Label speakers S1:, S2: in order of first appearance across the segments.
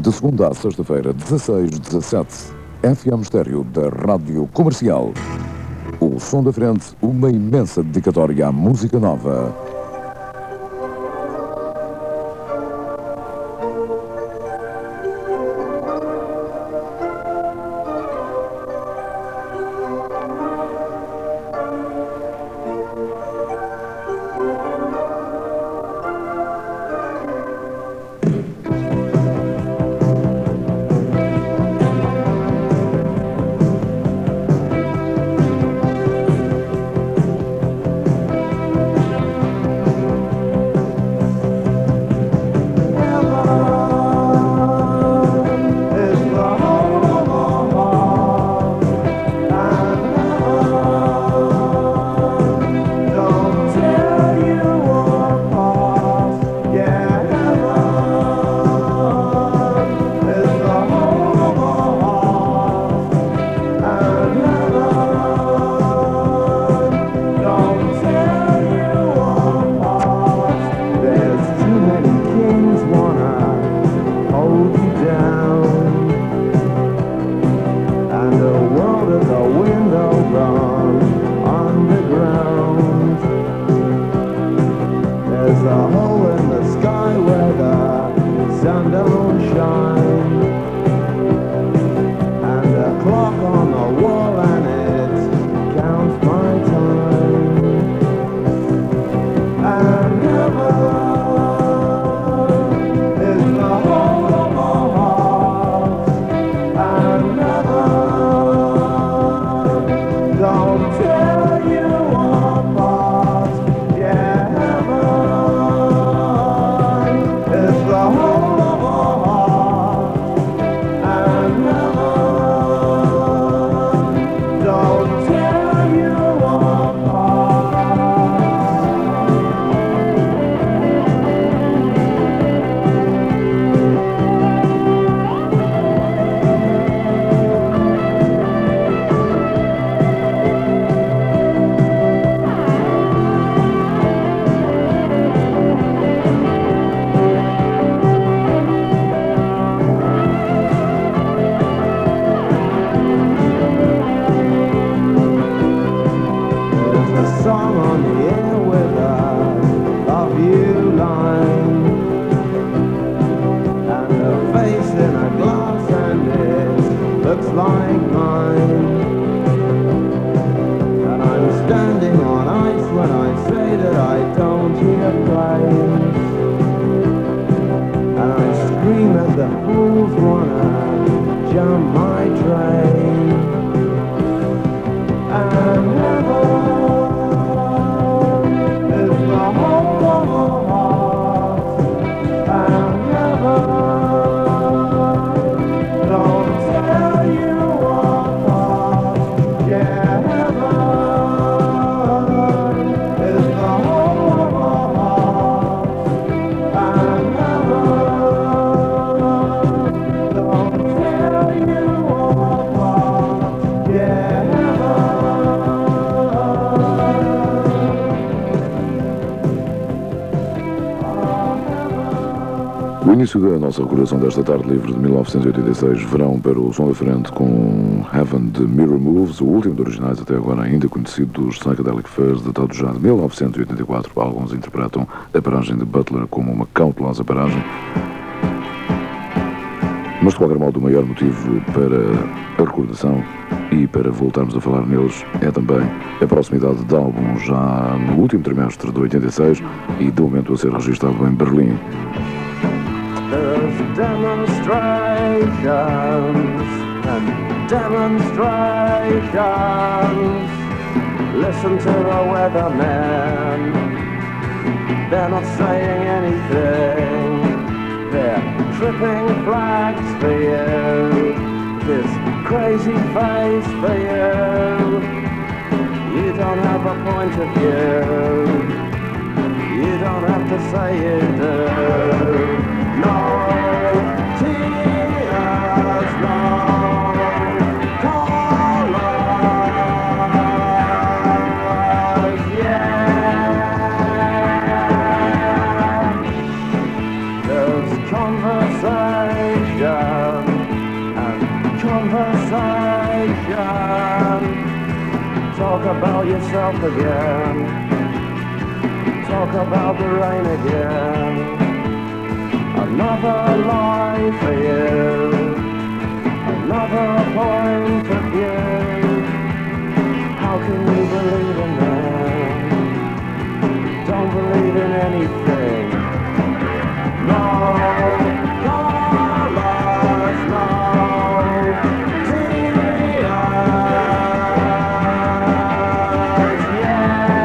S1: De segunda a sexta-feira, 16-17, FM Estéreo da Rádio Comercial. O Som da Frente, uma imensa dedicatória à música nova. O início da nossa recordação desta tarde livre de 1986, verão para o Som da Frente com Heaven de Mirror Moves, o último de originais até agora ainda conhecido dos Psychedelic Furs, datado já de 1984. Alguns interpretam a paragem de Butler como uma cautelosa paragem, mas de qualquer modo o maior motivo para a recordação e para voltarmos a falar neles é também a proximidade de álbum já no último trimestre de 86 e de momento a ser registado em Berlim.
S2: There's demonstrations and demonstrations. Listen to the weathermen. They're not saying anything. They're tripping flags for you. This crazy face for you. You don't have a point of view. You don't have to say you do. No tears, no colours, yeah. There's conversation Talk about yourself again. Talk about the rain again. Another life for you. Another point of view. How can you believe in them? Don't believe in anything. No colors, no tears. Yeah.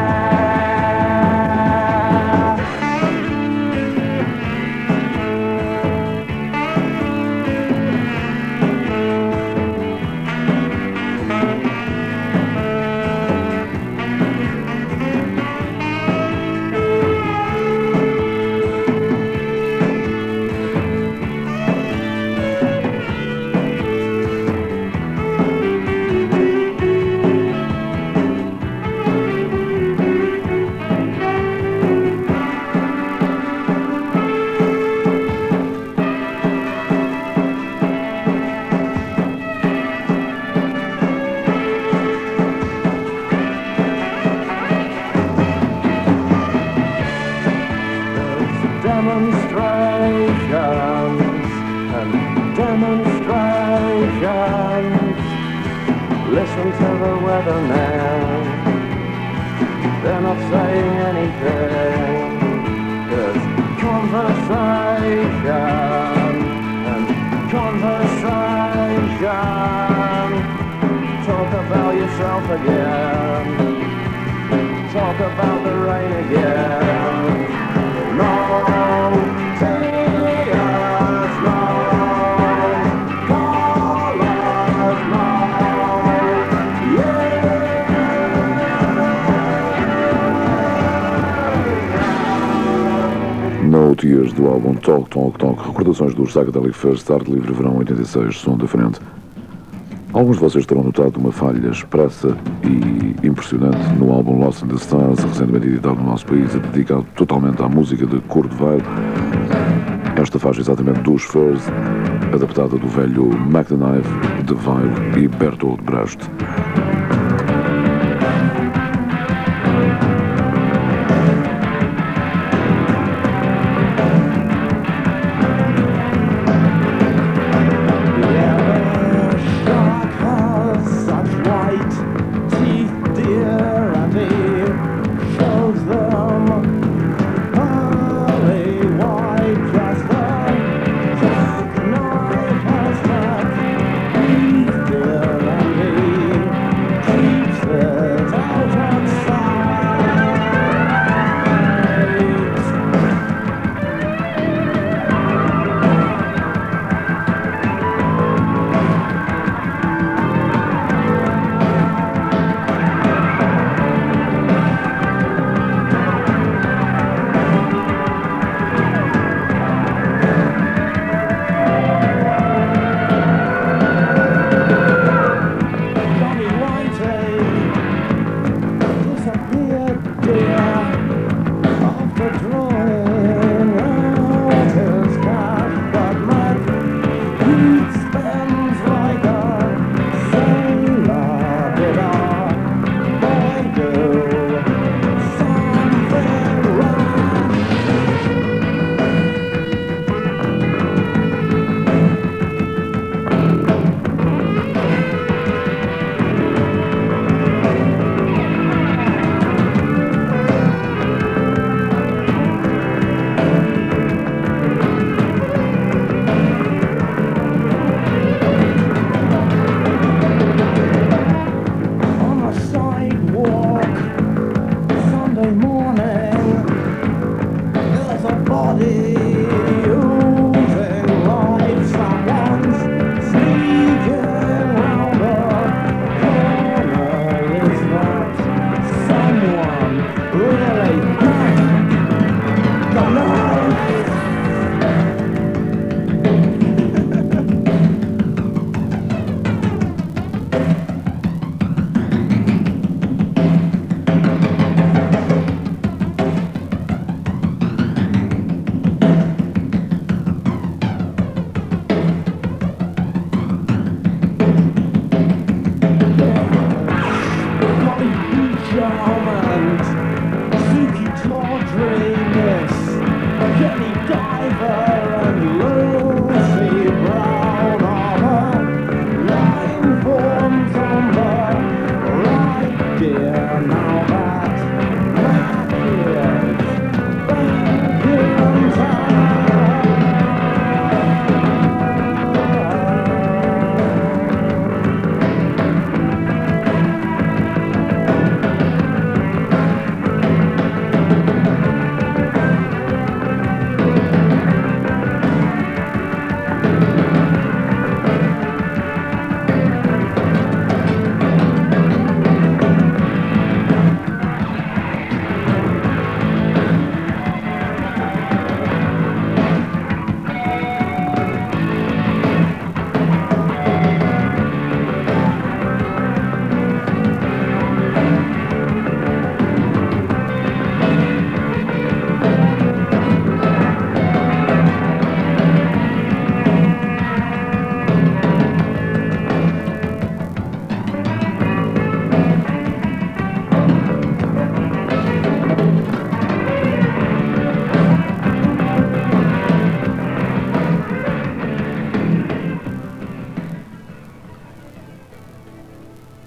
S2: Demonstrations and demonstrations. Listen to the weatherman. They're not saying anything. There's conversation and conversation. Talk about yourself again. Talk about the rain again. No tears, no colors, no
S1: No Tears, do álbum Talk Talk Talk, recordações do Psychedelic Fest, Tarde Livre Verão 86, som diferente. Alguns de vocês terão notado uma falha expressa e impressionante no álbum Lost in the Stars, recentemente editado no nosso país e dedicado totalmente à música de Kurt Weill. Esta faixa exatamente dos Furs, adaptada do velho Mac the Knife, de Weill e Bertolt Brecht.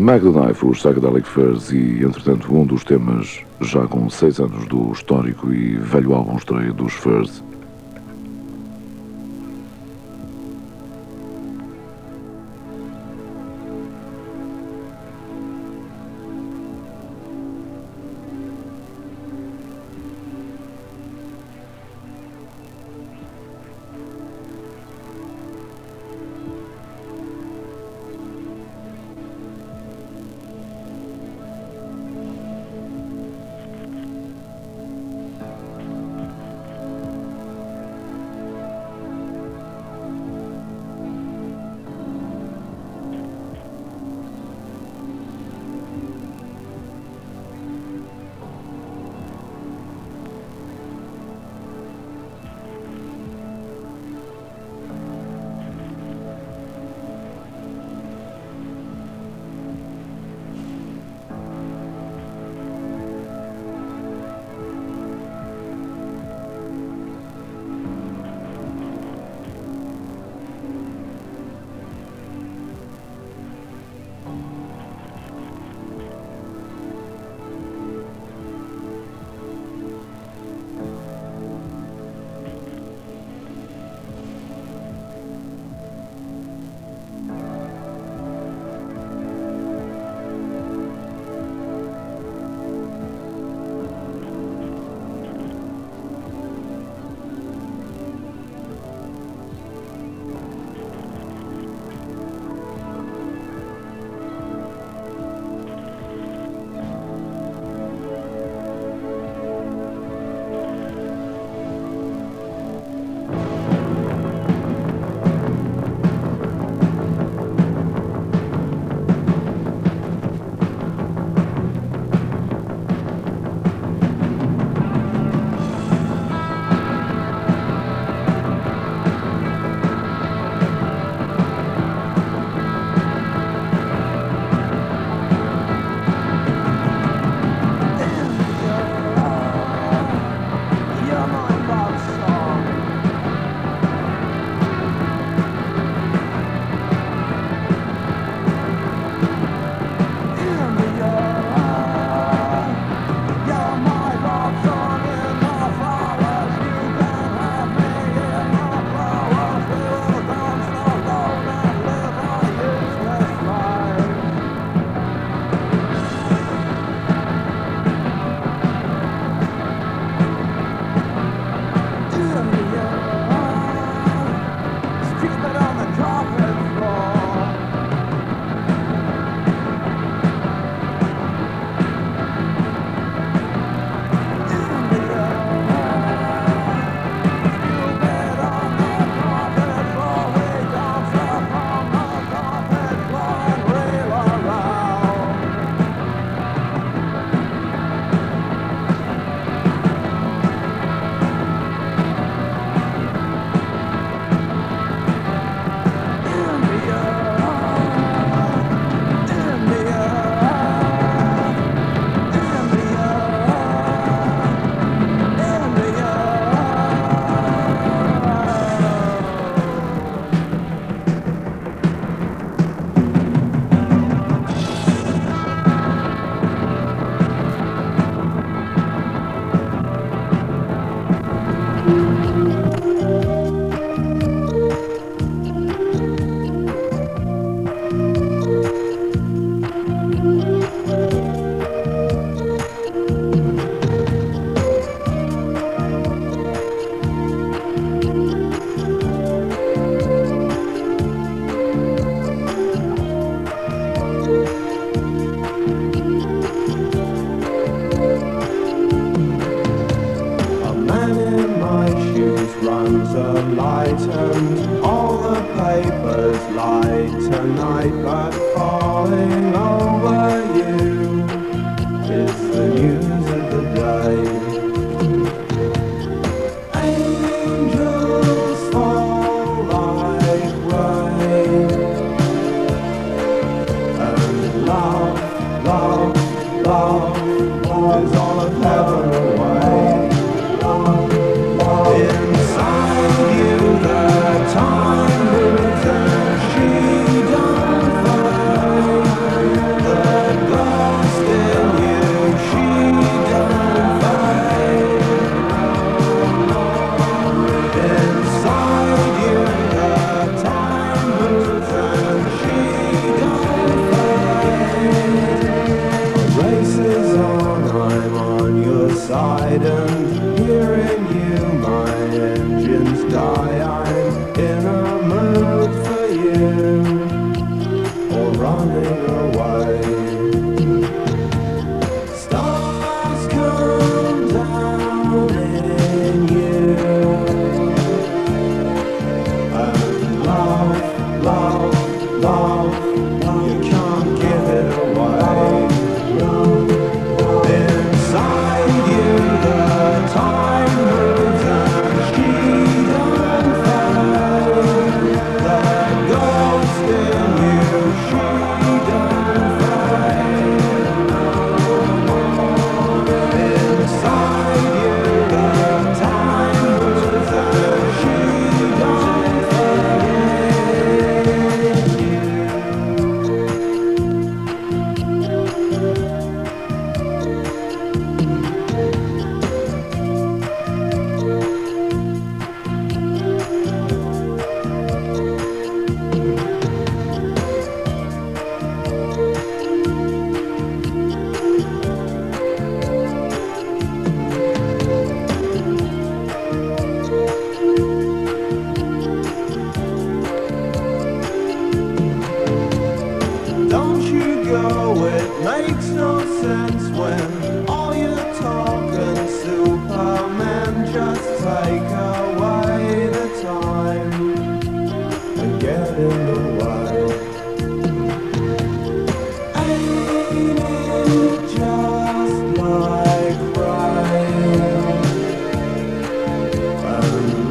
S1: Mag the Knife, os Psychedelic Furs e, entretanto, um dos temas já com 6 anos do histórico e velho álbum estreia dos Furs.
S3: Inside you, the time moves and she don't find.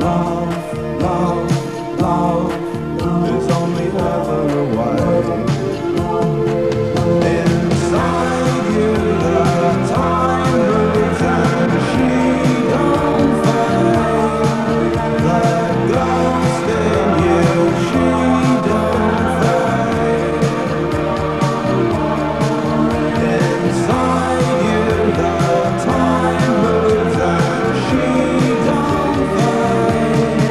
S3: Inside you the time moves and she don't fade.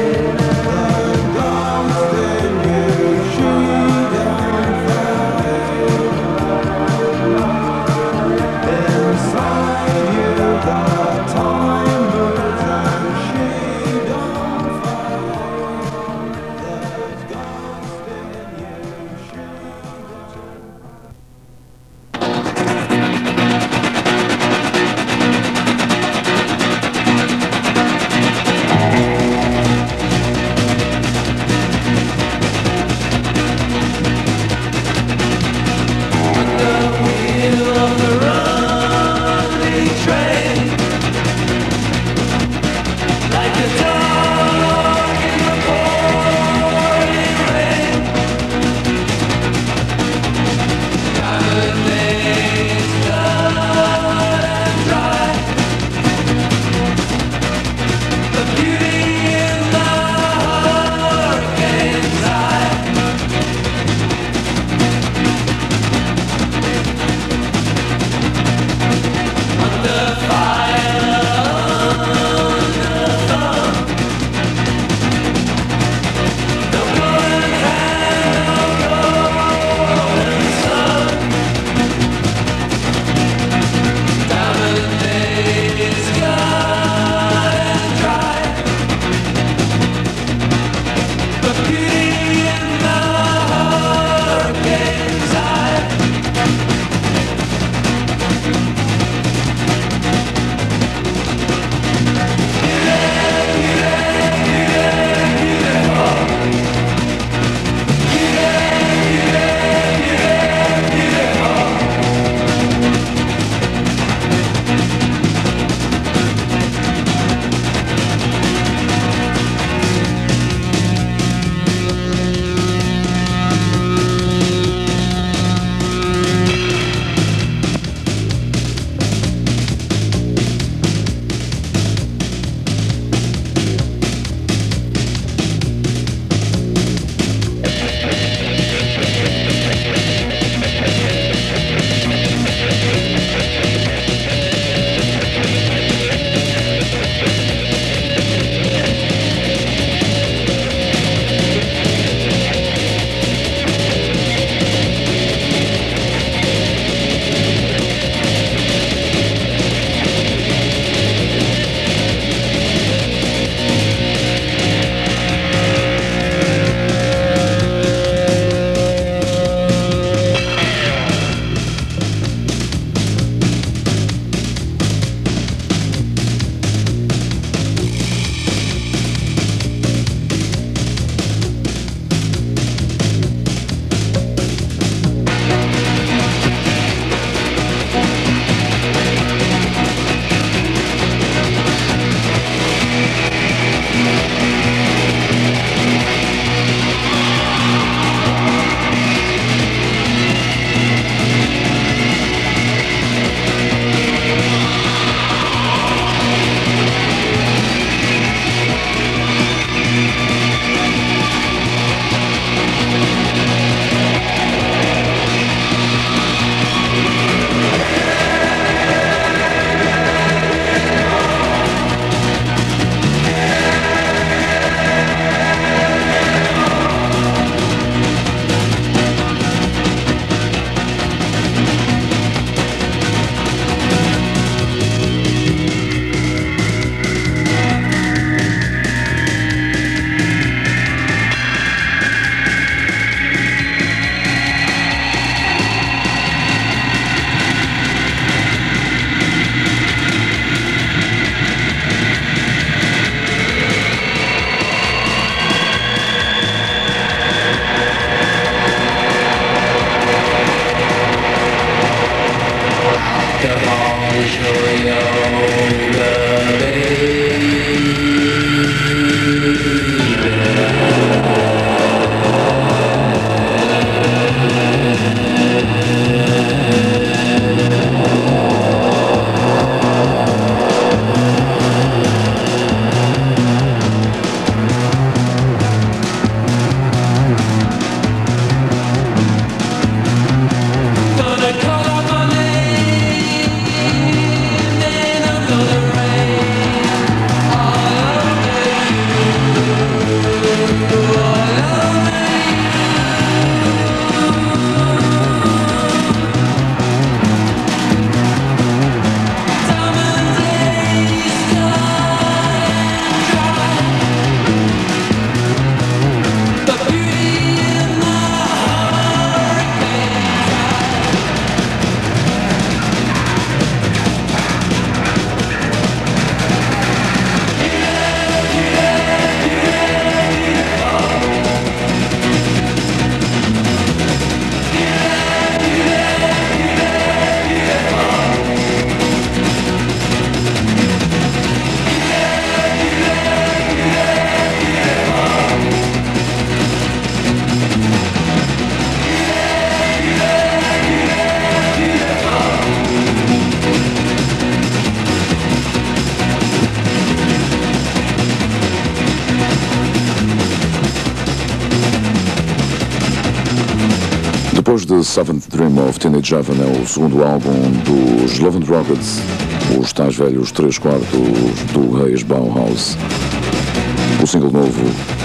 S1: Depois de Seventh Dream of Teenage Heaven, é o segundo álbum dos Love and Rockets, os tais velhos 3/4 do Reis Bauhaus. O single novo,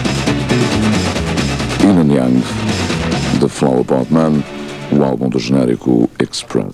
S1: Yin and Yang, The Flower Pot Man, o álbum do genérico Express.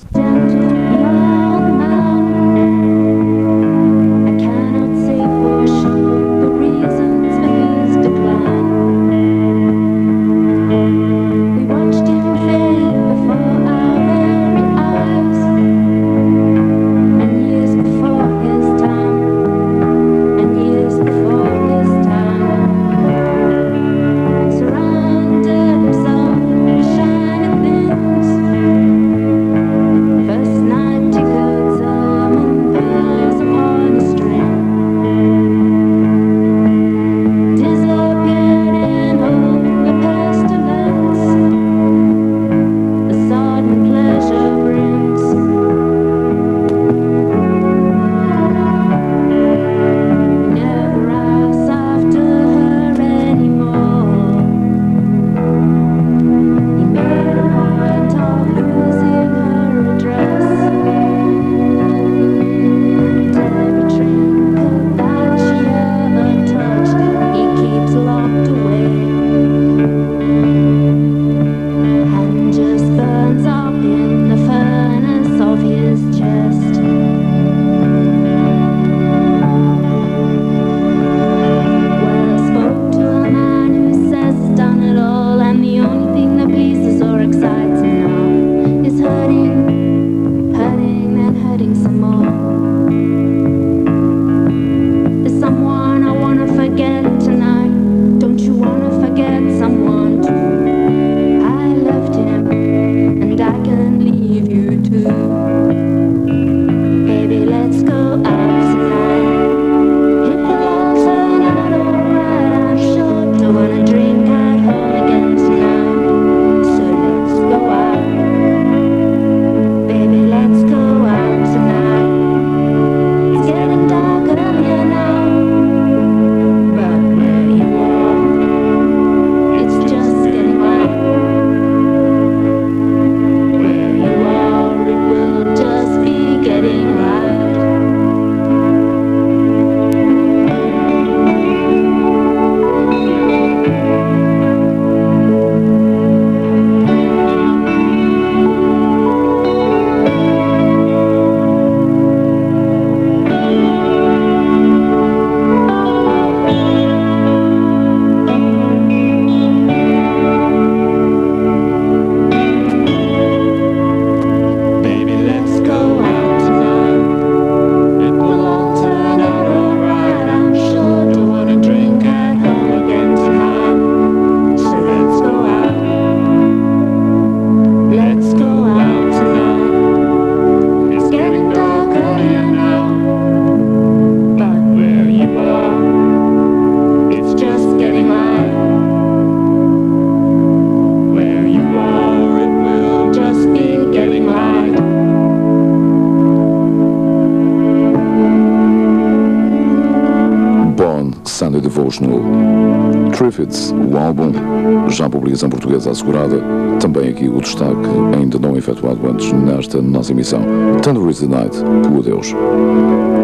S1: Sunday Devotional. Triffids, o álbum, já publicação portuguesa assegurada. Também aqui o destaque, ainda não efetuado antes nesta nossa emissão. Thunder is the Night, o adeus.